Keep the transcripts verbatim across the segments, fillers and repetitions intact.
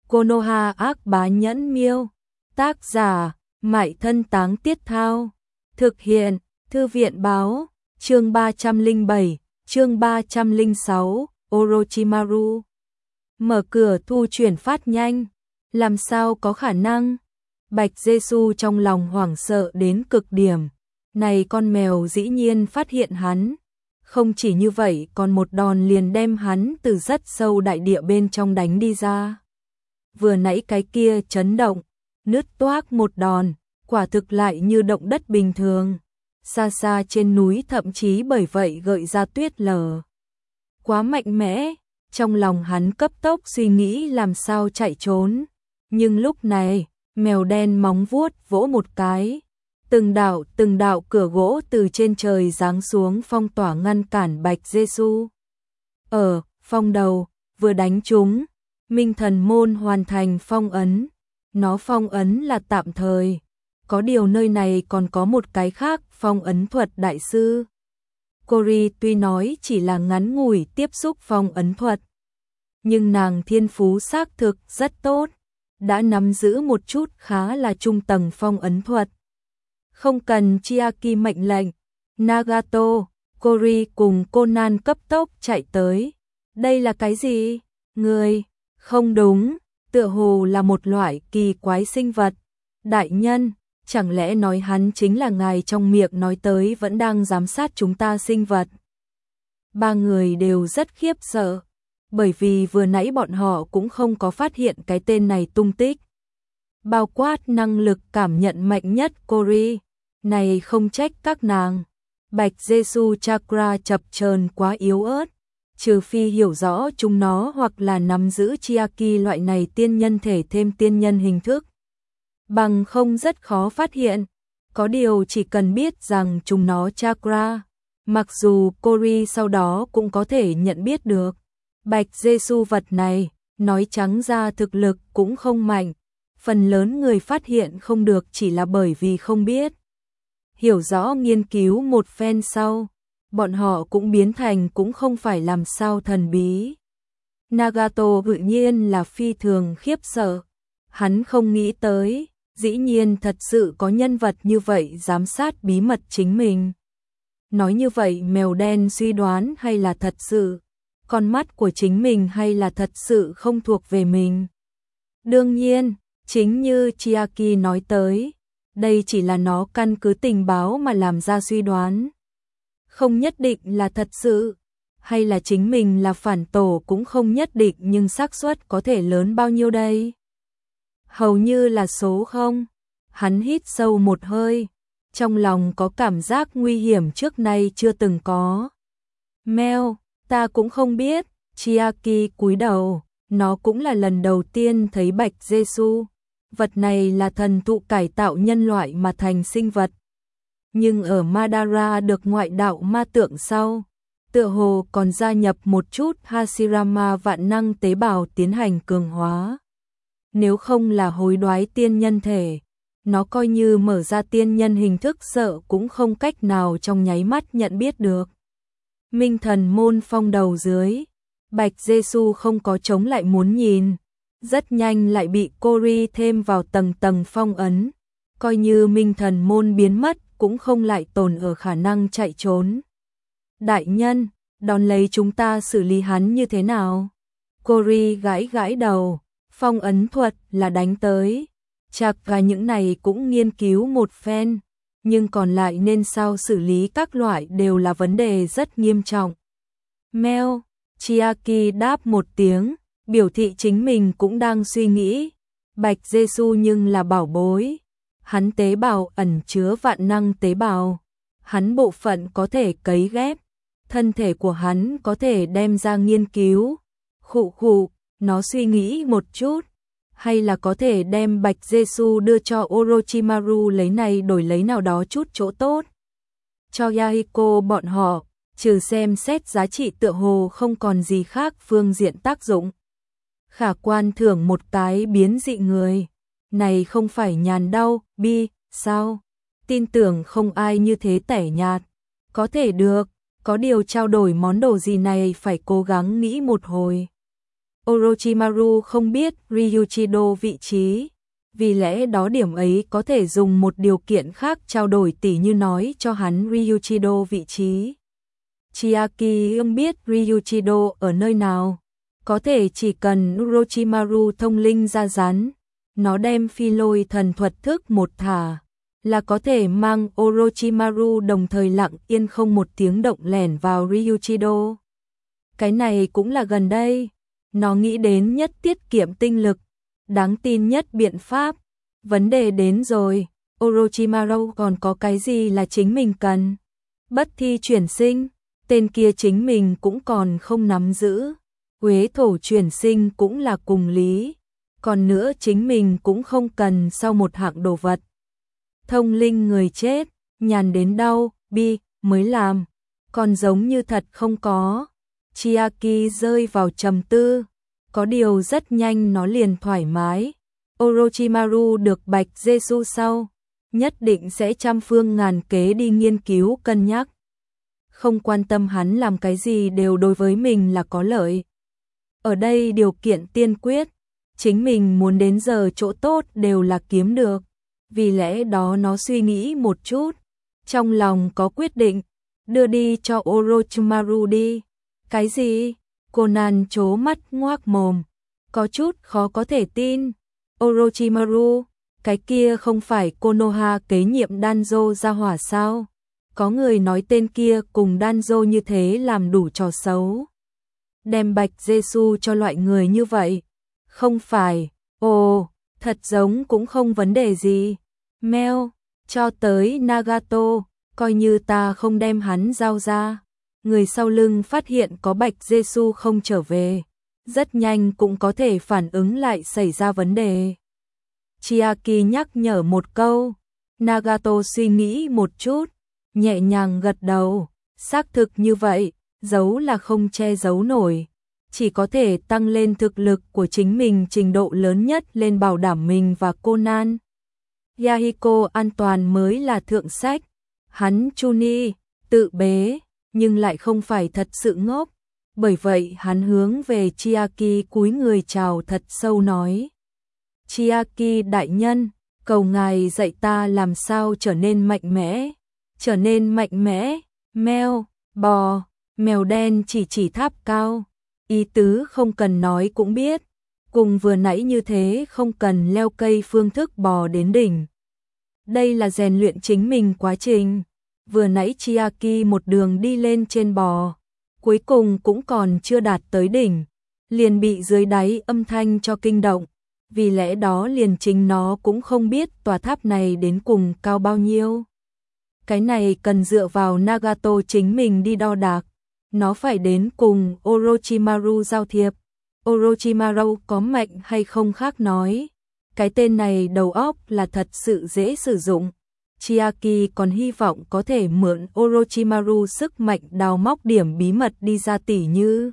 Konoha ác bá nhẫn miêu. Tác giả, Mại Thân Táng Tiết Thao. Thực hiện, Thư viện báo, chương ba trăm lẻ bảy, chương ba trăm lẻ sáu, Orochimaru. Mở cửa thu chuyển phát nhanh. Làm sao có khả năng? Bạch Giê-xu trong lòng hoảng sợ đến cực điểm. Này con mèo dĩ nhiên phát hiện hắn. Không chỉ như vậy còn một đòn liền đem hắn từ rất sâu đại địa bên trong đánh đi ra. Vừa nãy cái kia chấn động, nứt toác một đòn, quả thực lại như động đất bình thường. Xa xa trên núi thậm chí bởi vậy gợi ra tuyết lở. Quá mạnh mẽ, trong lòng hắn cấp tốc suy nghĩ làm sao chạy trốn. Nhưng lúc này, mèo đen móng vuốt vỗ một cái. Từng đạo từng đạo cửa gỗ từ trên trời giáng xuống phong tỏa ngăn cản Bạch Giê-xu. Ở phong đầu, vừa đánh trúng, Minh Thần Môn hoàn thành phong ấn. Nó phong ấn là tạm thời. Có điều nơi này còn có một cái khác, phong ấn thuật đại sư. Cory tuy nói chỉ là ngắn ngủi tiếp xúc phong ấn thuật, nhưng nàng thiên phú xác thực rất tốt, đã nắm giữ một chút khá là trung tầng phong ấn thuật. Không cần Chiaki mệnh lệnh, Nagato, Cory cùng Conan cấp tốc chạy tới. Đây là cái gì? Người? Không đúng, tựa hồ là một loại kỳ quái sinh vật. Đại nhân, chẳng lẽ nói hắn chính là ngài trong miệng nói tới vẫn đang giám sát chúng ta sinh vật? Ba người đều rất khiếp sợ, bởi vì vừa nãy bọn họ cũng không có phát hiện cái tên này tung tích. Bao quát năng lực cảm nhận mạnh nhất Cory, này không trách các nàng. Bạch Giê-xu chakra chập chờn quá yếu ớt, trừ phi hiểu rõ chúng nó hoặc là nắm giữ Chiaki loại này tiên nhân thể thêm tiên nhân hình thức, bằng không rất khó phát hiện. Có điều chỉ cần biết rằng chúng nó chakra, mặc dù Cory sau đó cũng có thể nhận biết được. Bạch Giê-xu vật này, nói trắng ra thực lực cũng không mạnh. Phần lớn người phát hiện không được chỉ là bởi vì không biết. Hiểu rõ nghiên cứu một phen sau, bọn họ cũng biến thành cũng không phải làm sao thần bí. Nagato tự nhiên là phi thường khiếp sợ. Hắn không nghĩ tới, dĩ nhiên thật sự có nhân vật như vậy giám sát bí mật chính mình. Nói như vậy mèo đen suy đoán hay là thật sự? Con mắt của chính mình hay là thật sự không thuộc về mình? Đương nhiên, chính như Chiaki nói tới, đây chỉ là nó căn cứ tình báo mà làm ra suy đoán. Không nhất định là thật sự, hay là chính mình là phản tổ cũng không nhất định, nhưng xác suất có thể lớn bao nhiêu đây? Hầu như là số không. Hắn hít sâu một hơi, trong lòng có cảm giác nguy hiểm trước nay chưa từng có. Mèo, ta cũng không biết. Chiaki cúi đầu, nó cũng là lần đầu tiên thấy Bạch Giê-xu. Vật này là thần thụ cải tạo nhân loại mà thành sinh vật. Nhưng ở Madara được ngoại đạo ma tượng sau, tựa hồ còn gia nhập một chút Hashirama vạn năng tế bào tiến hành cường hóa. Nếu không là hối đoái tiên nhân thể, nó coi như mở ra tiên nhân hình thức sợ cũng không cách nào trong nháy mắt nhận biết được. Minh Thần Môn phong đầu dưới, Bạch Giê-xu không có chống lại muốn nhìn, rất nhanh lại bị Cory thêm vào tầng tầng phong ấn. Coi như Minh Thần Môn biến mất cũng không lại tồn ở khả năng chạy trốn. Đại nhân, đón lấy chúng ta xử lý hắn như thế nào? Cory gãi gãi đầu, phong ấn thuật là đánh tới. Chạc và những này cũng nghiên cứu một phen, nhưng còn lại nên sao xử lý các loại đều là vấn đề rất nghiêm trọng. Mèo, Chiaki đáp một tiếng, biểu thị chính mình cũng đang suy nghĩ. Bạch Giê-xu nhưng là bảo bối. Hắn tế bào ẩn chứa vạn năng tế bào. Hắn bộ phận có thể cấy ghép. Thân thể của hắn có thể đem ra nghiên cứu. Khụ khụ, nó suy nghĩ một chút. Hay là có thể đem Bạch Giê-xu đưa cho Orochimaru lấy này đổi lấy nào đó chút chỗ tốt. Cho Yahiko bọn họ, trừ xem xét giá trị tựa hồ không còn gì khác phương diện tác dụng. Khả quan thưởng một cái biến dị người. Này không phải nhàn đau, bi, sao? Tin tưởng không ai như thế tẻ nhạt. Có thể được, có điều trao đổi món đồ gì này phải cố gắng nghĩ một hồi. Orochimaru không biết Ryuichido vị trí, vì lẽ đó điểm ấy có thể dùng một điều kiện khác trao đổi, tỉ như nói cho hắn Ryuichido vị trí. Chiaki ưng biết Ryuichido ở nơi nào, có thể chỉ cần Orochimaru thông linh ra rắn, nó đem phi lôi thần thuật thức một thả, là có thể mang Orochimaru đồng thời lặng yên không một tiếng động lẻn vào Ryuichido. Cái này cũng là gần đây, nó nghĩ đến nhất tiết kiệm tinh lực, đáng tin nhất biện pháp. Vấn đề đến rồi, Orochimaru còn có cái gì là chính mình cần? Bất thi chuyển sinh, tên kia chính mình cũng còn không nắm giữ. Uế thổ chuyển sinh cũng là cùng lý. Còn nữa chính mình cũng không cần sau một hạng đồ vật. Thông linh người chết, nhàn đến đau, bi, mới làm. Còn giống như thật không có. Chiaki rơi vào trầm tư. Có điều rất nhanh nó liền thoải mái. Orochimaru được Bạch Giê-xu sau, nhất định sẽ trăm phương ngàn kế đi nghiên cứu cân nhắc. Không quan tâm hắn làm cái gì đều đối với mình là có lợi. Ở đây điều kiện tiên quyết, chính mình muốn đến giờ chỗ tốt đều là kiếm được. Vì lẽ đó nó suy nghĩ một chút, trong lòng có quyết định, đưa đi cho Orochimaru đi. Cái gì? Conan trố mắt ngoác mồm, có chút khó có thể tin. Orochimaru, cái kia không phải Konoha kế nhiệm Danzo gia hỏa sao? Có người nói tên kia cùng Danzo như thế làm đủ trò xấu. Đem Bạch Giê-xu cho loại người như vậy. Không phải, ồ, thật giống cũng không vấn đề gì. Meo, cho tới Nagato, coi như ta không đem hắn giao ra. Người sau lưng phát hiện có Bạch Giê-xu không trở về, rất nhanh cũng có thể phản ứng lại xảy ra vấn đề. Chiaki nhắc nhở một câu, Nagato suy nghĩ một chút, nhẹ nhàng gật đầu, xác thực như vậy, giấu là không che giấu nổi, chỉ có thể tăng lên thực lực của chính mình trình độ lớn nhất lên bảo đảm mình và Conan. Yahiko an toàn mới là thượng sách, hắn Chuni, tự bế, nhưng lại không phải thật sự ngốc, bởi vậy hắn hướng về Chiaki cúi người chào thật sâu nói. Chiaki đại nhân, cầu ngài dạy ta làm sao trở nên mạnh mẽ, trở nên mạnh mẽ, mèo, bò, mèo đen chỉ chỉ tháp cao, ý tứ không cần nói cũng biết, cùng vừa nãy như thế không cần leo cây phương thức bò đến đỉnh. Đây là rèn luyện chính mình quá trình, vừa nãy Chiaki một đường đi lên trên bò, cuối cùng cũng còn chưa đạt tới đỉnh, liền bị dưới đáy âm thanh cho kinh động. Vì lẽ đó liền chính nó cũng không biết tòa tháp này đến cùng cao bao nhiêu. Cái này cần dựa vào Nagato chính mình đi đo đạc. Nó phải đến cùng Orochimaru giao thiệp. Orochimaru có mạnh hay không khác nói. Cái tên này đầu óc là thật sự dễ sử dụng. Chiaki còn hy vọng có thể mượn Orochimaru sức mạnh đào móc điểm bí mật đi ra, tỉ như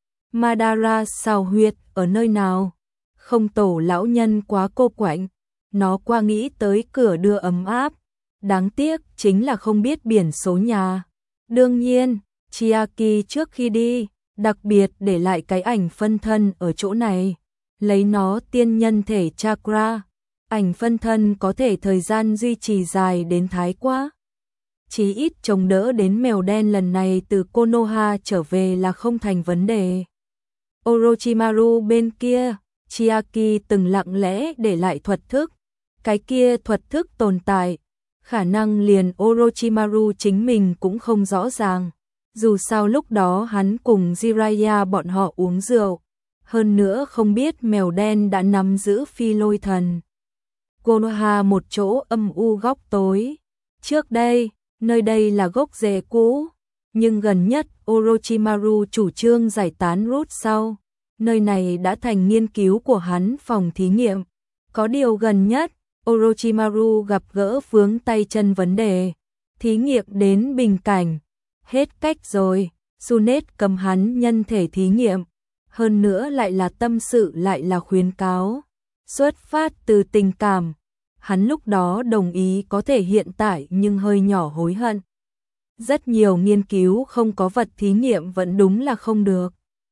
Madara sao huyệt ở nơi nào. Không tổ lão nhân quá cô quạnh, nó qua nghĩ tới cửa đưa ấm áp, đáng tiếc chính là không biết biển số nhà. Đương nhiên, Chiaki trước khi đi, đặc biệt để lại cái ảnh phân thân ở chỗ này, lấy nó tiên nhân thể chakra, ảnh phân thân có thể thời gian duy trì dài đến thái quá. Chí ít chống đỡ đến mèo đen lần này từ Konoha trở về là không thành vấn đề. Orochimaru bên kia, Chiaki từng lặng lẽ để lại thuật thức, cái kia thuật thức tồn tại, khả năng liền Orochimaru chính mình cũng không rõ ràng, dù sao lúc đó hắn cùng Jiraiya bọn họ uống rượu, hơn nữa không biết mèo đen đã nắm giữ phi lôi thần. Konoha một chỗ âm u góc tối, trước đây, nơi đây là gốc rễ cũ, nhưng gần nhất Orochimaru chủ trương giải tán rút sau. Nơi này đã thành nghiên cứu của hắn phòng thí nghiệm. Có điều gần nhất, Orochimaru gặp gỡ vướng tay chân vấn đề. Thí nghiệm đến bình cảnh. Hết cách rồi, Tsunade cầm hắn nhân thể thí nghiệm. Hơn nữa lại là tâm sự lại là khuyến cáo. Xuất phát từ tình cảm. Hắn lúc đó đồng ý có thể hiện tại nhưng hơi nhỏ hối hận. Rất nhiều nghiên cứu không có vật thí nghiệm vẫn đúng là không được.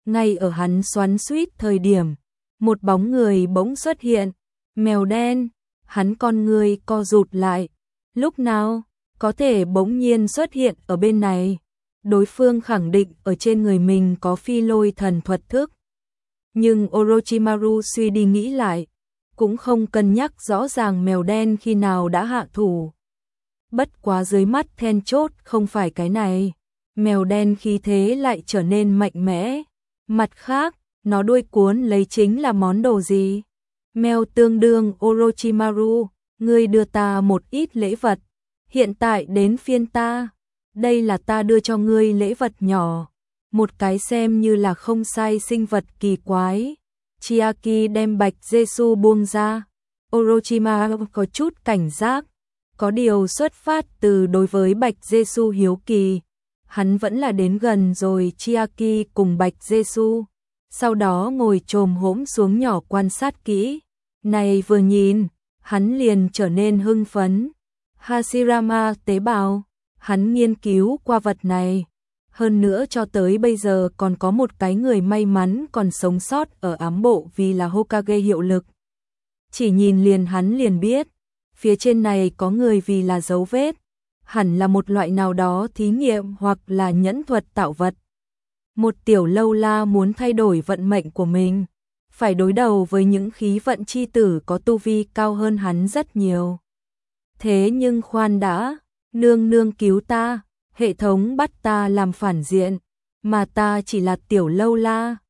Ngay ở hắn xoắn xuýt thời điểm, một bóng người bỗng xuất hiện, mèo đen, hắn con người co rụt lại. Lúc nào có thể bỗng nhiên xuất hiện ở bên này? Đối phương khẳng định ở trên người mình có phi lôi thần thuật thức. Nhưng Orochimaru suy đi nghĩ lại, cũng không cân nhắc rõ ràng mèo đen khi nào đã hạ thủ. Bất quá dưới mắt then chốt không phải cái này, mèo đen khí thế lại trở nên mạnh mẽ. Mặt khác, nó đuôi cuốn lấy chính là món đồ gì? Mèo tương đương Orochimaru, ngươi đưa ta một ít lễ vật, hiện tại đến phiên ta. Đây là ta đưa cho ngươi lễ vật nhỏ, một cái xem như là không sai sinh vật kỳ quái. Chiaki đem Bạch Giêsu buông ra. Orochimaru có chút cảnh giác, có điều xuất phát từ đối với Bạch Giêsu hiếu kỳ, hắn vẫn là đến gần rồi Chiaki cùng Bạch Giêsu, sau đó ngồi chồm hổm xuống nhỏ quan sát kỹ. Này vừa nhìn, hắn liền trở nên hưng phấn. Hashirama tế bào, hắn nghiên cứu qua vật này. Hơn nữa cho tới bây giờ còn có một cái người may mắn còn sống sót ở ám bộ vì là Hokage hiệu lực. Chỉ nhìn liền hắn liền biết, phía trên này có người vì là dấu vết, hẳn là một loại nào đó thí nghiệm hoặc là nhẫn thuật tạo vật. Một tiểu lâu la muốn thay đổi vận mệnh của mình, phải đối đầu với những khí vận chi tử có tu vi cao hơn hắn rất nhiều. Thế nhưng khoan đã, nương nương cứu ta, hệ thống bắt ta làm phản diện, mà ta chỉ là tiểu lâu la,